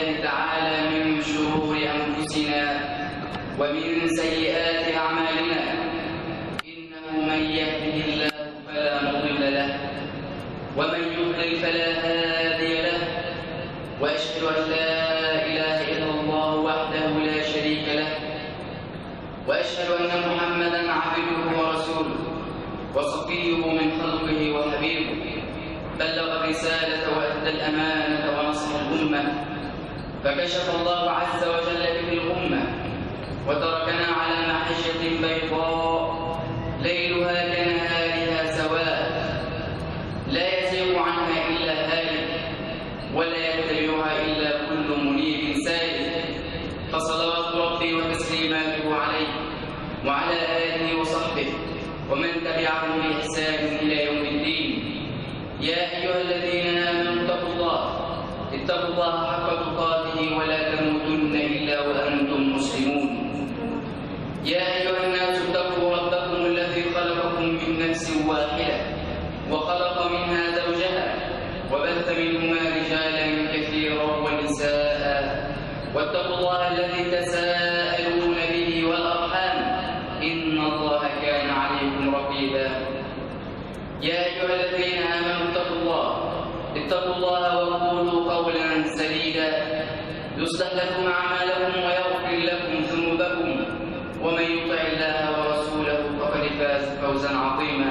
بالله تعالى من شرور أنفسنا ومن سيئات أعمالنا، إنه من يهده الله فلا مضل له ومن يضلل فلا هادي له، وأشهد أن لا إله إلا الله وحده لا شريك له، وأشهد أن محمدًا عبده ورسوله وصفيه من خلقه وحبيبه، بلغ الرسالة وأدى الأمانة ونصح الأمة، فكشف الله عز وجل به الأمة وتركنا على محجة بيضاء ليلها كنهارها سواء، لا يزيغ عنها إلا هالك ولا يتبعها إلا كل منيب سالك، فصلوات ربي وتسليماته عليه وعلى آله وصحبه ومن تبعهم بإحسان إلى يوم الدين. يا أيها الذين آمنوا اتقوا الله حق تقاته ولا تموتن إلا وأنتم مسلمون. يا أيها الناس اتقوا ربكم الذي خلقكم من نفس واحدة وخلق منها زوجها وبث منهما رجالا كثيرا ونساء، واتقوا الله الذي تساءلون به والأرحام إن الله كان عليكم رقيبا. يا أيها الذين آمنوا اتقوا الله وقولوا قولا سديدا يصلح لكم أعمالكم ويغفر لكم ذنوبكم، ومن يطع الله ورسوله فقد فاز فوزا عظيما.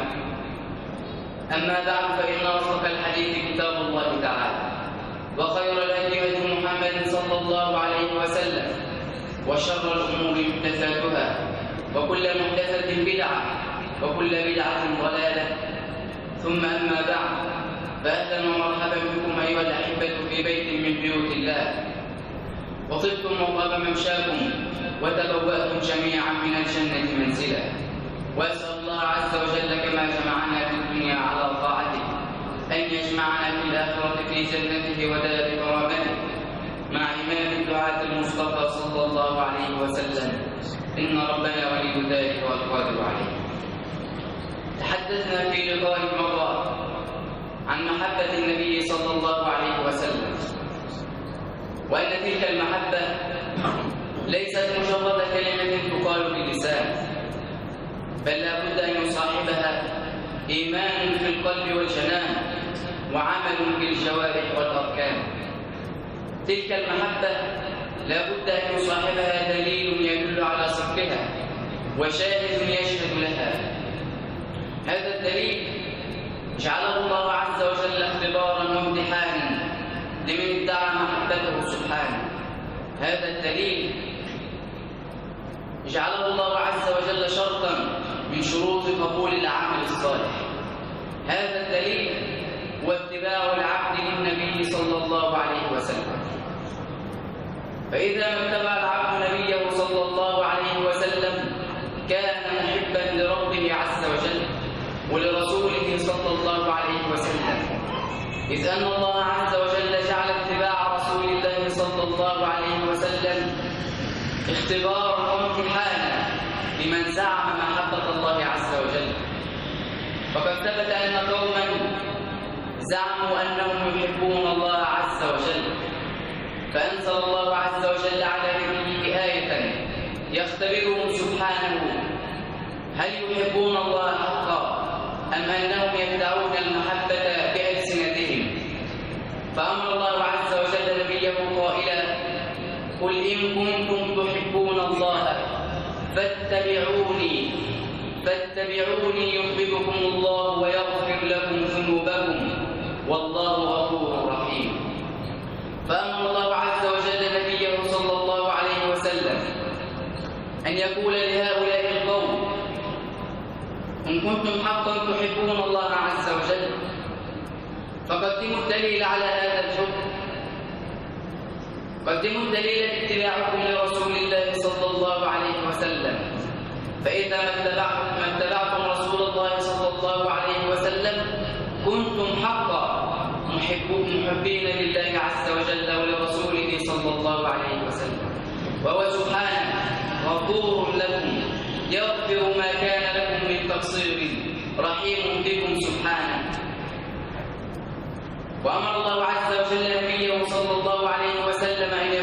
أما بعد، فإن أصدق الحديث كتاب الله تعالى، وخير الهدي هدي محمد صلى الله عليه وسلم، وشر الأمور محدثاتها، وكل محدثة بدعة، وكل بدعة ضلالة. ثم أما بعد، فأهلا ومرحبا بكم أيها الأحبة في بيت من بيوت الله، وطبتم وطاب ممشاكم وتبوأتم جميعا من الجنة منزلا، وأسأل الله عز وجل كما جمعنا في الدنيا على طاعته أن يجمعنا في الآخرة في جنته ودار كرامته مع إمام الدعاة المصطفى صلى الله عليه وسلم، إن ربنا ولي ذلك والقادر عليه. تحدثنا في لقاء مضى عن محبة النبي صلى الله عليه وسلم، وأن تلك المحبة ليست مجرد كلمة تقال باللسان، بل لا بد أن يصاحبها إيمان في القلب والجنان وعمل في الجوارح والأركان. تلك المحبة لا بد أن يصاحبها دليل يدل على صدقها وشاهد يشهد لها. هذا الدليل جعله الله عز وجل اختبارا وامتحانا لمن ادعى محبته سبحانه. هذا الدليل جعله الله عز وجل شرطا من شروط قبول العمل الصالح. هذا الدليل هو اتباع العبد للنبي صلى الله عليه وسلم، فإذا ما اتبع العبد نبيه صلى الله عليه وسلم كان محبا لربه عز وجل ولرسوله صلى الله عليه وسلم، إذ أن الله عز وجل جعل اتباع رسول الله صلى الله عليه وسلم اختبارا وامتحانا لمن زعم محبة الله عز وجل. فقد ثبت أن قوما زعموا أنهم يحبون الله عز وجل، فأنزل الله عز وجل على نبيه آية يختبرهم سبحانه هل يحبون الله حقا أم أنهم يدعون المحبة بألسنتهم. فأمر الله عز وجل نبيه قائلا: قل إن كنتم تحبون الله فاتبعوني يحببكم الله ويغفر لكم ذنوبكم والله غفور رحيم. فأمر الله عز وجل نبيه صلى الله عليه وسلم أن يقول لهؤلاء القوم: إن كنتم حقا تحبون الله عز وجل فقدموا الدليل على هذا الحب، قدموا الدليل اتباعكم لرسول الله صلى الله عليه وسلم. فإذا ما اتبعتم رسول الله صلى الله عليه وسلم كنتم حقا محبين لله عز وجل ولرسوله صلى الله عليه وسلم، وهو سبحانه غفور لكم يغفر ما كان لكم من تقصير رحيم بكم سبحانه. وأمر الله عز وجل نبيه صلى الله عليه وسلم أن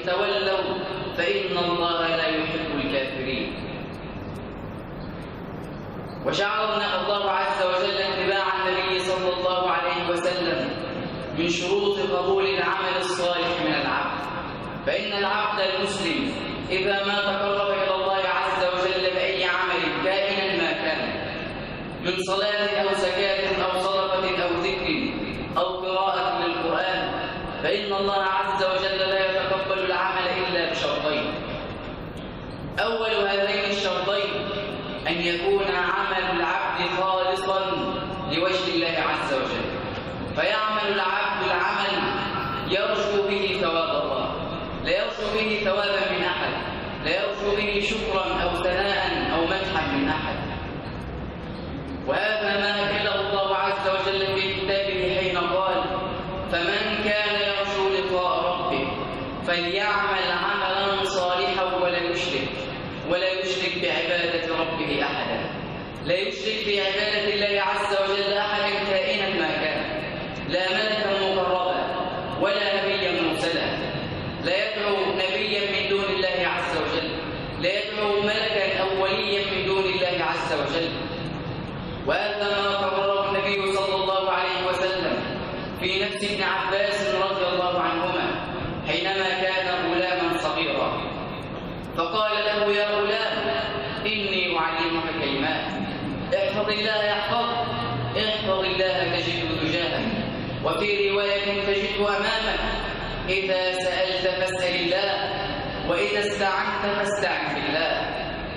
تولوا فإن الله لا يحب الكافرين. وجعلنا الله عز وجل اتباع النبي صلى الله عليه وسلم من شروط قبول العمل الصالح من العبد. فإن العبد المسلم إذا ما تقرب إلى الله عز وجل بأي عمل كائنا ما كان، من صلاة أو زكاة أو صدقة أو ذكر أو قراءة للقرآن، فإن الله عز وجل لا يتقبل العمل إلا بشرطين. أول هذين الشرطين أن يكون عمل العبد خالصا لوجه الله عز وجل، فيعمل العبد العمل يرجو به ثواب الله، لا يرجو به ثوابا من أحد، لا يرجو به شكرا أو ثناء أو مدحا من أحد. وهذا ما أكله الله عز وجل في كتابه حين قال: فمن كان يرجو لقاء ربه فليعمل عملا صالحا ولا يشرك بعبادة ربه أحدا. لا يشرك بعبادة الله عز وجل أحدا كائنا ما كان، لا ملكا مقربا ولا نبيا مرسلا، لا يدعو نبيا من دون الله عز وجل، لا يدعو ملكا أو وليا من دون الله عز وجل. وهذا ما قرره النبي صلى الله عليه وسلم في نفس ابن عباس رضي الله عنهما حينما كان غلاما صغيرا، فقال له: يا غلام، إني أعلمك كلمات، احفظ الله يحفظك، احفظ الله تجده تجاهك، وفي رواية تجده أمامك، إذا سألت فاسأل الله، وإذا استعنت فاستعن بالله،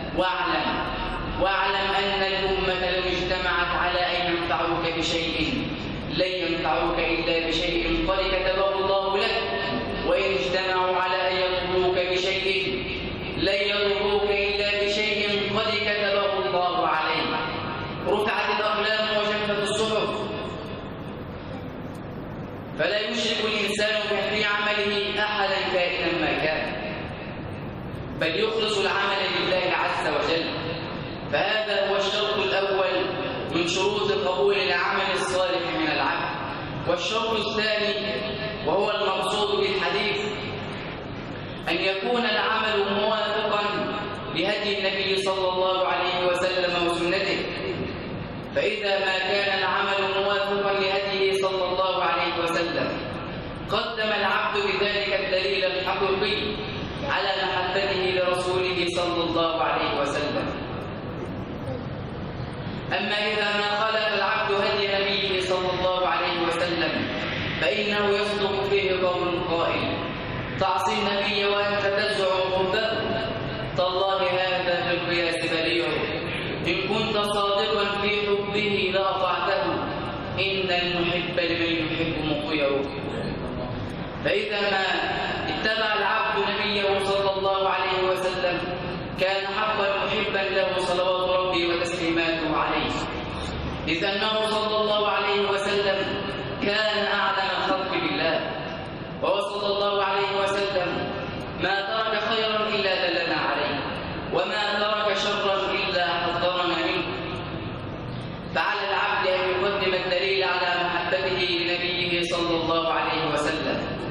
واعلم أن الأمة لو اجتمعت على أن ينفعوك بشيء لن ينفعوك إلا بشيء قد كتبه الله لك، وإن اجتمعوا على أن يضروك بشيء لن يضروك إلا بشيء قد كتبه الله عليك. رفعت الأقلام وجفت الصحف، فلا يشرك الإنسان في عمله أحدا كائنا ما كان، بل يخلص العمل لله عز وجل. فهذا هو الشرط الأول من شروط قبول العمل الصالح من العبد. والشرط الثاني وهو المقصود بالحديث أن يكون العمل موافقا لهدي النبي صلى الله عليه وسلم وسنته. فإذا ما كان العمل موافقا لهديه صلى الله عليه وسلم قدم العبد بذلك الدليل الحقيقي على محبته لرسوله صلى الله عليه وسلم. أما إذا ما خالف العبد هدي نبيه صلى الله عليه وسلم فإنه يصدق فيه قول قائل: تعصي النبي وأنت تزعم حبه، تالله هذا في القياس بليغ، إن كنت صادقا في حبه لأطعته، إن المحب لمن يحب مطيع. فإذا ما اتبع العبد نبيه صلى الله عليه وسلم كان حقا محبا له صلوات ربي وتسليماته عليه، إذ أنه صلى الله عليه وسلم كان أعلم الخلق بالله، وهو صلى الله عليه وسلم ما ترك خيرا إلا دلنا عليه، وما ترك شرا إلا حذرنا منه. فعلى العبد أن يقدم الدليل على محبته لنبيه صلى الله عليه وسلم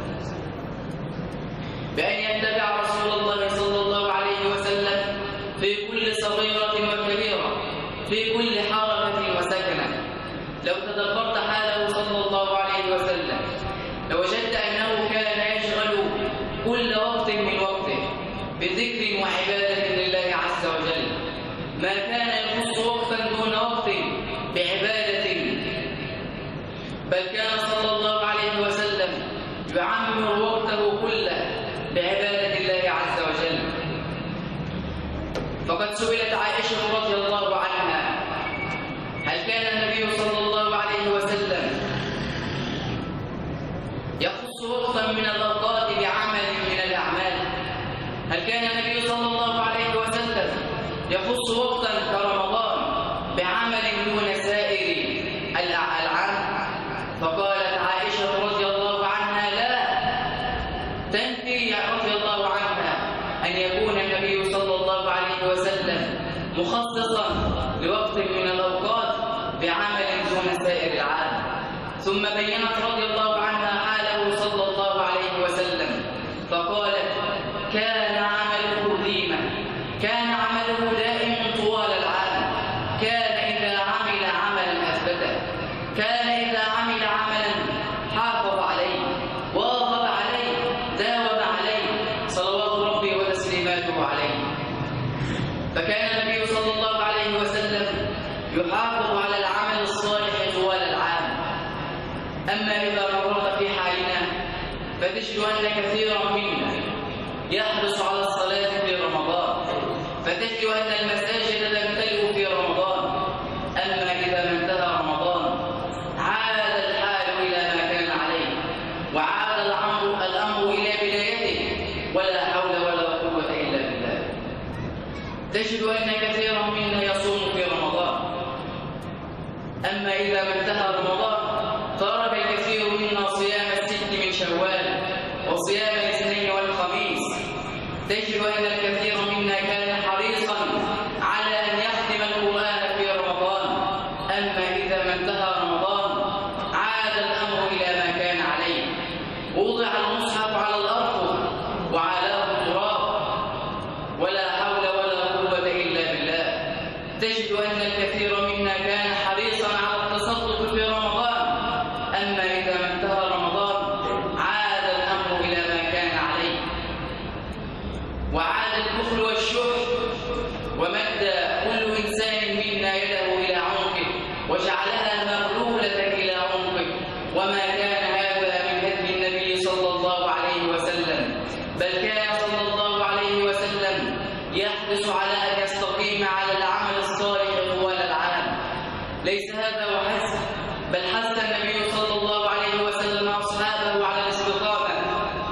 بأن يتبع رسول الله صلى الله عليه وسلم في كل صغيرة وكبيرة، في كل حركة وسكنة. لو تدبرت حاله صلى الله عليه وسلم لوجدت أنه كان يشغل كل وقت من وقته بذكر وعبادة لله عز وجل، ما كان يخص وقتا دون وقت بعبادة، بل كان صلى الله عليه وسلم يعمر وقته كله بعبادة الله عز وجل. فقد سئلت عائشة رضي الله عنها: هل كان النبي صلى الله عليه وسلم يخص وقتا من الأوقات بعمل من الأعمال؟ هل كان النبي صلى الله عليه وسلم يخص وقتا كرمضان بعمل دون سائر الأعمال؟ فقالت عائشة رضي الله عنها: لا، تنفي رضي الله عنها أن يكون النبي صلى الله عليه وسلم مخصصا لوقت من الأوقات بعمل دون سائر العام. ثم بينت رضي الله عنها حاله صلى الله عليه وسلم فقالت: داوم عليه صلوات ربي وتسليماته عليه. فكان النبي صلى الله عليه وسلم يحافظ على العمل الصالح طوال العام. أما إذا مررت في حالنا فتجد أن كثيرا منا يحرص على الصلاة في رمضان، فتجد أن المساجد تمتلئ في رمضان. أما إذا ما انتهى رمضان عاد الحال إلى ما كان عليه، وعاد الأمر إلى بدايته، ولا حول ولا قوة إلا بالله. تجد أن كثيرا منا يصوم في رمضان، أما إذا ما انتهى رمضان ترك الكثير منا صيام الست من شوال وصيام الاثنين والخميس. تجد أن الكثير منا كان حريصا على أن يختم القرآن في رمضان، أما إذا ما انتهى رمضان عاد الأمر إلى ما كان عليه، وضع المصحف على الأرض وعلاه التراب، ولا حول ولا قوة إلا بالله. تجد أن الكثير منا كان حريصا على التصدق في رمضان، أما إذا ما انتهى رمضان عاد الأمر إلى ما كان عليه، وعاد البخل والشح، ومد كل إنسان منا يده إلى عنقه وجعلها مغلولة إلى عنقه، وما كان هذا من هدي النبي صلى الله عليه وسلم، بل كان صلى الله عليه وسلم يحرص على أن يستقيم على العمل الصالح طوال العام. ليس هذا وحسب، بل حث النبي صلى الله عليه وسلم أصحابه على الاستقامة.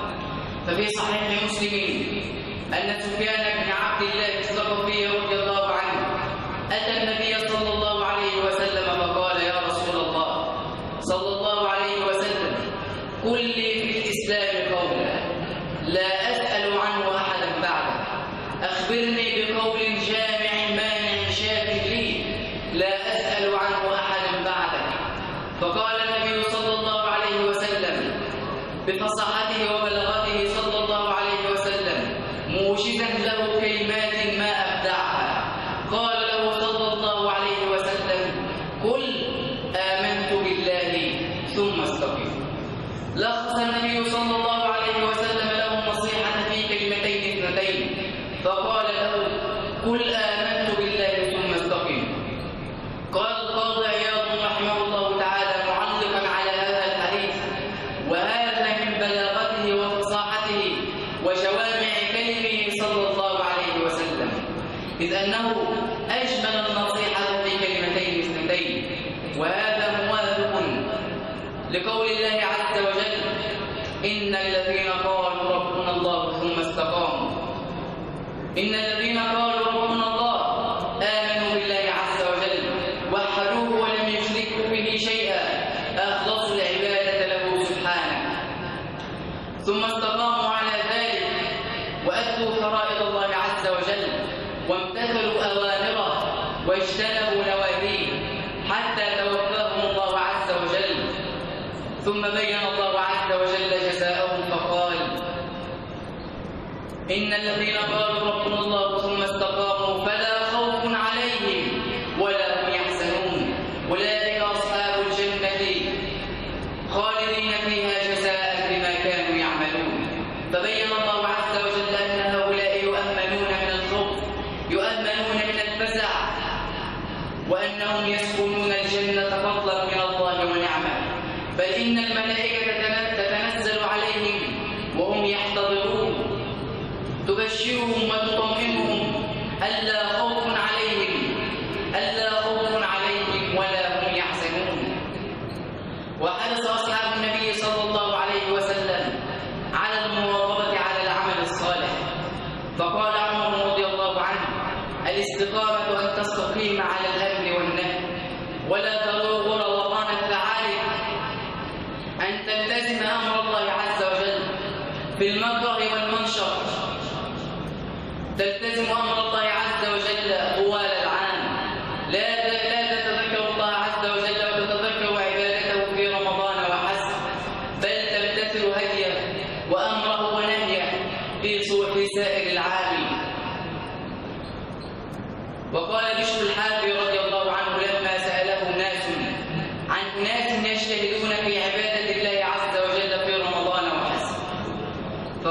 ففي صحيح مسلم أن سفيان بن عبد الله الثقفي رضي الله عنه أتى النبي صلى الله عليه وسلم فقال: يا رسول الله صلى الله عليه وسلم، قل لي في الإسلام قولا لا أسأل عنه أحدا بعدك، أخبرني بقول جامع مانع شاف لي لا أسأل عنه أحدا بعدك. فقال النبي صلى الله عليه وسلم بفصاحته وبلاغته صلى الله عليه وسلم موجزا له كلمات ما أبدعها، قال له صلى الله عليه وسلم: قل آمنت بالله ثم استقم. لخص النبي صلى الله عليه وسلم له النصيحة في كلمتين اثنتين، فقال له: قل آمنت بالله ثم استقم. قال القاضي عياض رحمه الله تعالى معلقا على هذا الحديث: وهذا من بلاغته وفصاحته وجوامع كلمه صلى الله عليه وسلم، إذ أنه أجمل النصيحة في كلمتين اثنتين، وهذا موافق لقول الله عز وجل: إن الذين قالوا ربنا الله ثم استقاموا، إن الذين قالوا ربنا الله آمنوا بالله عز وجل وحدوه ولم يشركوا به شيئا، أخلصوا العبادة له سبحانه، ثم استقاموا على ذلك وأتوا فرائض الله عز وجل وامتثلوا أوامره واجتنبوا نواهيه حتى توفاهم الله عز وجل. ثم بين الله عز وجل جزاءهم فقال: إن الذين قالوا ربنا الله ثم استقاموا فلا خوف عليهم ولا هم يحزنون، أولئك أصحاب الجنة خالدين فيها جزاء بما كانوا يعملون. فبين الله عز وجل أن هؤلاء يؤمنون من الخوف، يؤمنون من الفزع، وأنهم يسكنون الجنة فضلا من الله ونعمه، بل إن الملائكة تتنزل عليهم وهم يحتضرون تبشرهم وتطمئنهم ألا خوف عليهم ولا هم يحزنون. وحرص أصحاب النبي صلى الله عليه وسلم على المواظبة على العمل الصالح، فقال عمر رضي الله عنه: الاستقامة أن تستقيم على الأمر والنهي ولا تروغ روغان الثعالب، أن تلتزم أمر الله عز وجل في المكره والمنشر، تلتزم أمر الله عز وجل طوال العام، لا تتذكر الله عز وجل وتتذكر عبادته في رمضان وحسب، بل تمتثل هديه وأمره ونهيه في سائر العام. وقال بشر الحافي رضي الله عنه لما سأله ناس عن أناس يجتهدون في عبادة الله عز وجل في رمضان وحسب،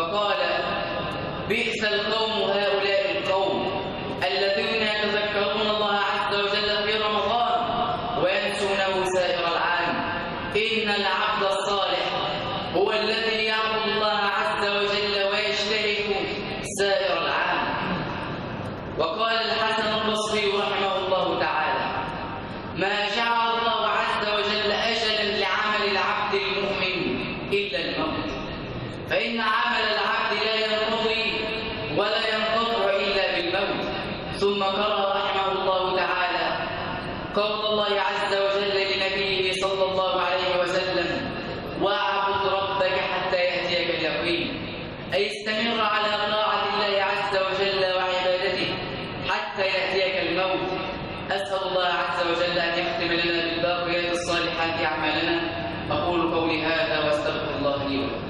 بئس القوم هؤلاء القوم الذين يتذكرون الله عز وجل في رمضان وينسونه سائر العام. إن العبد الصالح هو الذي يعبد الله عز وجل ويجتهد سائر العام. وقال الحسن البصري رحمه الله تعالى: ما جعل الله عز وجل أجلا لعمل العبد المؤمن إلا الموت، فإن عمل العبد لا ينقضي ولا ينقطع إلا بالموت. ثم قرأ رحمه الله تعالى قول الله عز وجل لنبيه صلى الله عليه وسلم: واعبد ربك حتى يأتيك اليقين، أي استمر على طاعة الله عز وجل وعبادته حتى يأتيك الموت. أسأل الله عز وجل أن يختم لنا بالباقيات الصالحات أعمالنا. أقول قولي هذا وأستغفر الله لي ولكم.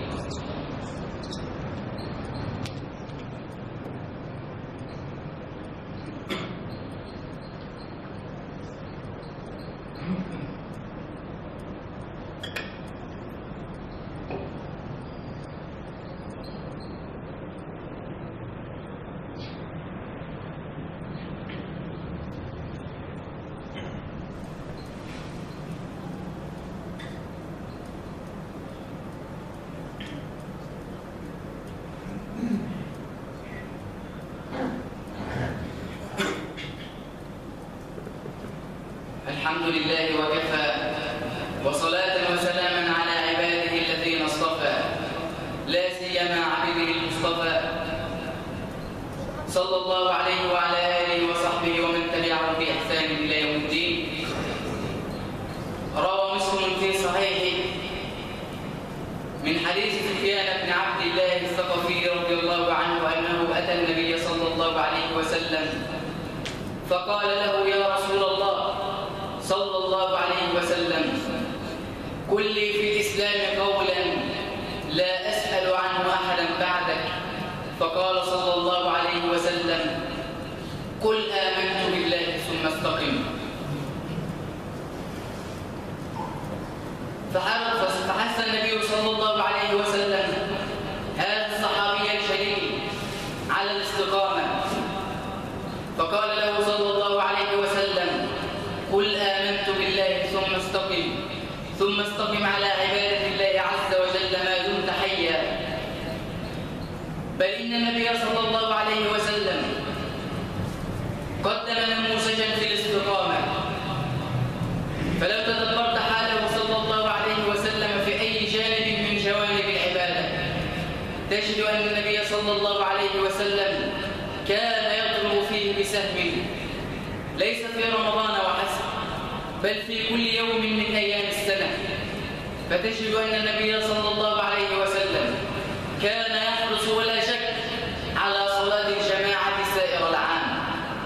الحمد لله وكفى، وصلاة وسلاما على عباده الذين اصطفى، لا سيما عبده المصطفى صلى الله عليه وعلى آله وصحبه ومن تبعهم بإحسان إلى يوم الدين. روى مسلم في صحيحه من حديث سفيان بن عبد الله الثقفي رضي الله عنه أنه أتى النبي صلى الله عليه وسلم فقال له: يا رسول الله صلى الله عليه وسلم، قل لي في الإسلام قولا لا أسأل عنه أحدا بعدك. فقال صلى الله عليه وسلم: قل آمنت بالله ثم استقم. فحث النبي صلى الله عليه وسلم هذا الصحابي الجليل على الاستقامة، فقال له صلى الله عليه وسلم: قل آمنت بالله ثم استقم على عبادة الله عز وجل ما دمت حيا. بل إن النبي صلى الله عليه وسلم قدم نموذجا في الاستقامة، فلو تدبرت حاله صلى الله عليه وسلم في أي جانب من جوانب العبادة تجد أن النبي صلى الله عليه وسلم كان يضرب فيه بسهم، ليس في رمضان وحسب بل في كل يوم من أيام السنة. فتجد أن النبي صلى الله عليه وسلم كان يحرص ولا شك على صلاة الجماعة سائر العام.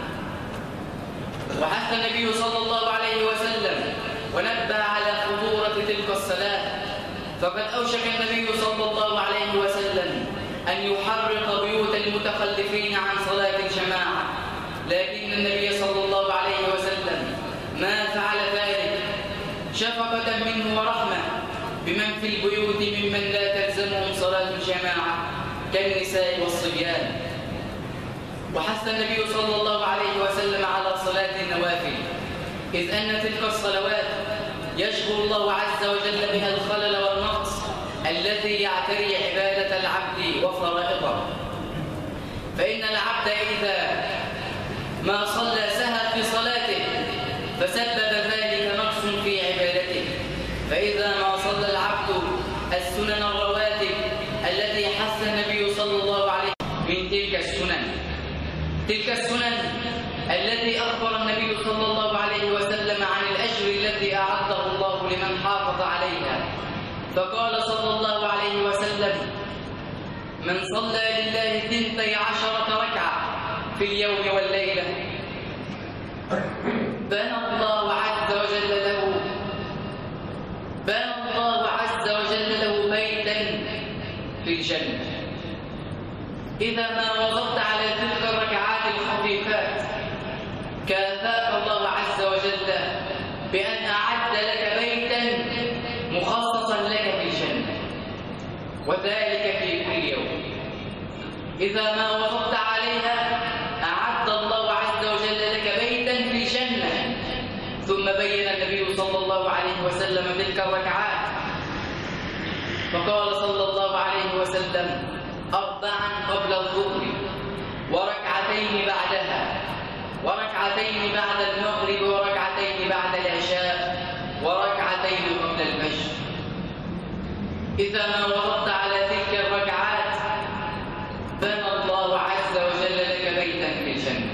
وحث النبي صلى الله عليه وسلم ونبه على خطورة تلك الصلاة، فقد أوشك النبي صلى الله عليه وسلم أن يحرق بيوت المتخلفين عن صلاة الجماعة، لكن النبي صلى الله عليه وسلم ما فعل ذلك شفقة منه ورحمة بمن في البيوت ممن لا تلزمهم صلاة الجماعة كالنساء والصبيان. وحث النبي صلى الله عليه وسلم على صلاة النوافل، إذ أن تلك الصلوات يجبر الله عز وجل بها الخلل والنقص الذي يعتري عبادة العبد وفرائضه. فإن العبد إذا ما صلى سهى في صلاته فسبب ذلك نقص في عبادته. فإذا ما صلى العبد السنن الرواتب التي حث النبي صلى الله عليه وسلم من تلك السنن التي أخبر النبي صلى الله عليه وسلم عن الأجر الذي أعده الله لمن حافظ عليها، فقال صلى الله عليه وسلم: من صلى لله 12 ركعة في اليوم والليلة بنى الله عز وجل له بيتا في الجنة. إذا ما وظبت على تلك الركعات الخفيفات كافاك الله عز وجل بأن أعد لك بيتا مخصصا لك في الجنة، وذلك في كل يوم. إذا ما وضبت عليها أعد الله عز وجل لك بيتا في الجنة. ثم بين النبي صلى الله عليه وسلم تلك الركعات فقال صلى الله عليه وسلم: 4 قبل الظهر، وركعتين بعدها، وركعتين بعد المغرب، وركعتين بعد العشاء، وركعتين قبل الفجر. إذا ما وضبت على تلك الركعات بنى الله عز وجل لك بيتا في الجنة.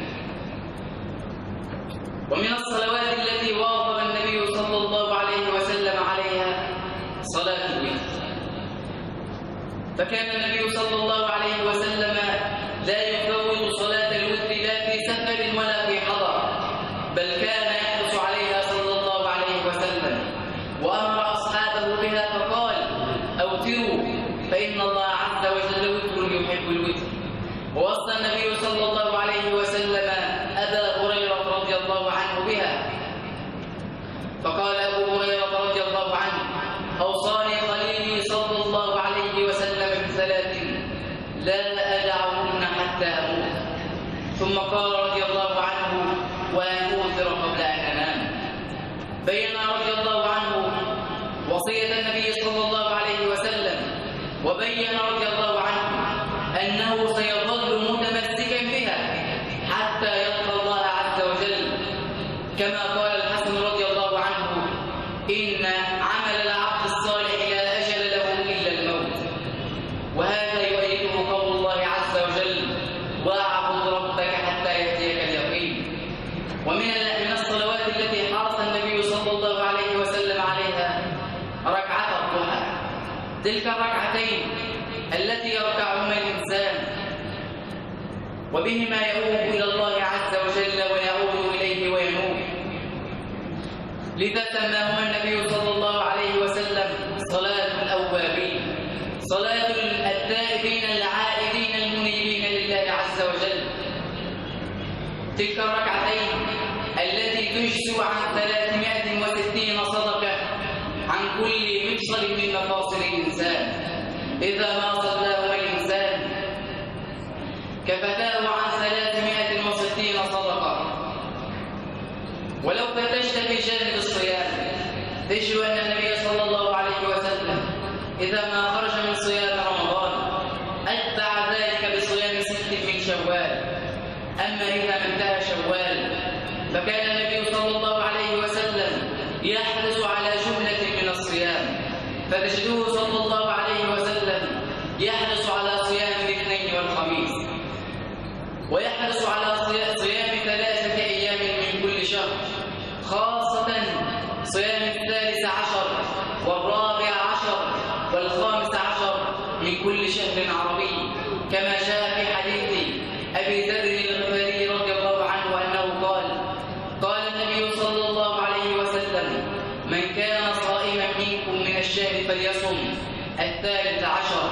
ومن الصلوات التي واظب النبي صلى الله عليه وسلم عليها صلاة الوتر. فكان النبي صلى الله عليه وسلم لا يفوت صلاة الوتر لا في سفر ولا في حضر، بل كان يحرص عليها صلى الله عليه وسلم، وأمر أصحابه بها فقال: أوتروا فإن الله عز وجل وتر يحب الوتر. ووصى النبي صلى الله عليه وسلم أبا هريرة رضي الله عنه بها، فقال أبو هريرة رضي الله عنه: أوصاني خليلي صلى الله عليه وسلم ب3 لا أدعهن حتى أموت. ثم قال رضي الله عنه: وأن أوتر قبل أن أنام. بين رضي الله عنه وصية النبي صلى الله عليه وسلم، وبين رضي الله عنه أنه سيظل متمسكا بها حتى يلقى الله عز وجل، كما قال الحسن رضي الله عنه: إن عمل العبد الصالح لا أجل له إلا الموت. وهذا يؤيده قول الله عز وجل: واعبد ربك حتى يأتيك اليقين. ومن الصلوات التي حرص النبي صلى الله عليه وسلم عليها ركعة الضحى، تلك الركعتين التي يركعهما الإنسان وبهما يؤوب إلى الله عز وجل ويعود إليه وينوب. لذا سماهما النبي صلى الله عليه وسلم صلاة الأوابين، صلاة التائبين العائدين المنيبين لله عز وجل. تلك الركعتين التي تجزئ عن 360 صدقة عن كل مفصل من مفاصل الإنسان. إذا ما صلاهما الإنسان كفتاه عن 360 صدقة. ولو فتشت في جانب الصيام تجد أن النبي صلى الله عليه وسلم إذا ما خرج من صيام رمضان أتبع ذلك بصيام 6 من شوال. أما إذا انتهى شوال فكان النبي صلى الله عليه وسلم يحرص على جملة من الصيام، فتجده صلى الله عليه وسلم يحرص على صيام الاثنين والخميس، ويحرص على صيام 3 أيام من كل شهر، خاصة صيام 13 وال14 وال15 من كل شهر عربي، كما جاء في حديث أبي ذر الغفاري رضي الله عنه أنه قال النبي صلى الله عليه وسلم: من كان صائما منكم من الشهر فليصم 13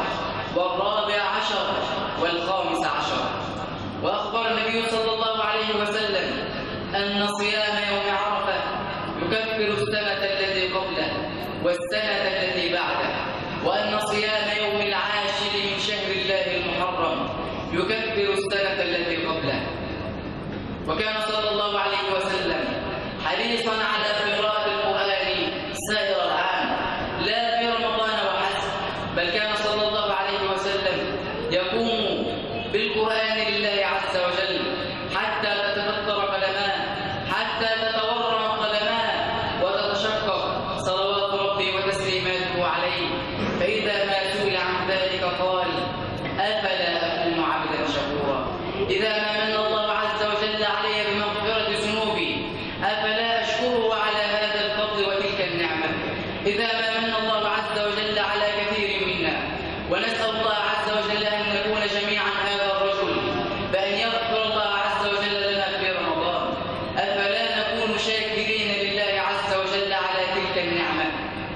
وال14 وال15. وأخبر النبي صلى الله عليه وسلم أن صيام يوم عرفة يكفر السنة التي قبله والسنة التي بعده، وأن صيام يوم العاشر من شهر الله المحرم يكفر السنة التي قبله. وكان صلى الله عليه وسلم حريصا على قراءة القرآن سائر العام، لا في رمضان وحسب، بل كان صلى الله عليه وسلم يقوم بالقرآن لله عز وجل حتى تتفطر قدماه، حتى تتورم قدماه وتتشقق صلوات ربي وتسليماته عليه. فإذا ما سئل عن ذلك قال: أفلا أكون عبدا شكورا؟ إذا ما من الله عز وجل علي بمغفرة ذنوبي أفلا أشكره على هذا الفضل وتلك النعمة؟ إذا ما من الله عز وجل على كثير منا، ونسأل الله عز وجل أن نكون جميعا هذا الرجل بأن يغفر الله عز وجل لنا في رمضان، أفلا نكون شاكرين لله عز وجل على تلك النعمة؟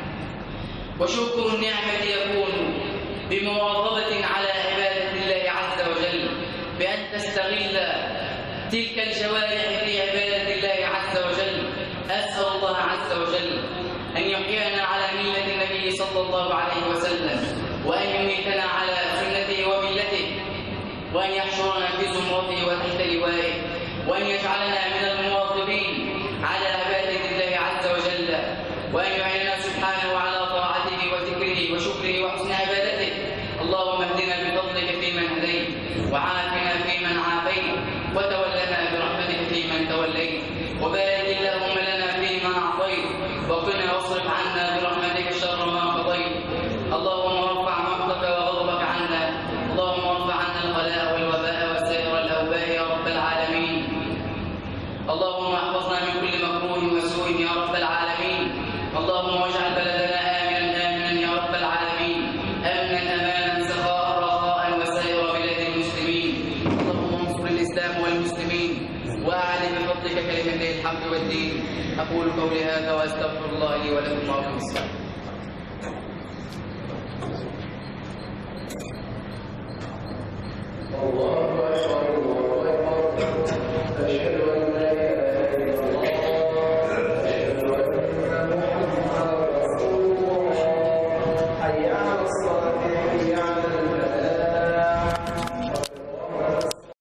وشكر النعمة يكون بمواظبة على عبادة الله عز وجل، بأن تستغل تلك الجوارح في عبادة الله عز وجل. أسأل الله عز وجل أن يحيينا على ملة النبي صلى الله عليه وسلم، وأن يميتنا على سنته وملته. وأن يحشرنا في زمرته وتحت لوائه، وأن يجعلنا من المواظبين على عبادة الله عز وجل، وأن يعيننا سبحانه على طاعته وذكره وشكره وحسن عبادته. اللهم اهدنا بفضلك فيمن هديت، وعافنا فيمن عافيت، وتولنا برحمتك فيمن توليت، وبارك اللهم لنا فيما أعطيت، وقنا واصرف عنا برحمتك شر ما قضيت. اللهم ارفع مقتك وغضبك عنا، اللهم ارفع عنا الغلاء والوباء وسائر الأوباء يا رب العالمين. اللهم احفظنا من كل مكروه وسوء يا رب العالمين. اللهم واجعل بلدنا آمنا يا رب العالمين، أمنا أمانا سخاء رخاء وسائر بلاد المسلمين. اللهم انصر الإسلام والمسلمين، وأعلِ بفضلك كلمتي الحق والدين. أقول قولي هذا وأستغفر الله لي ولكم وأقم الصلاة. الله أكبر.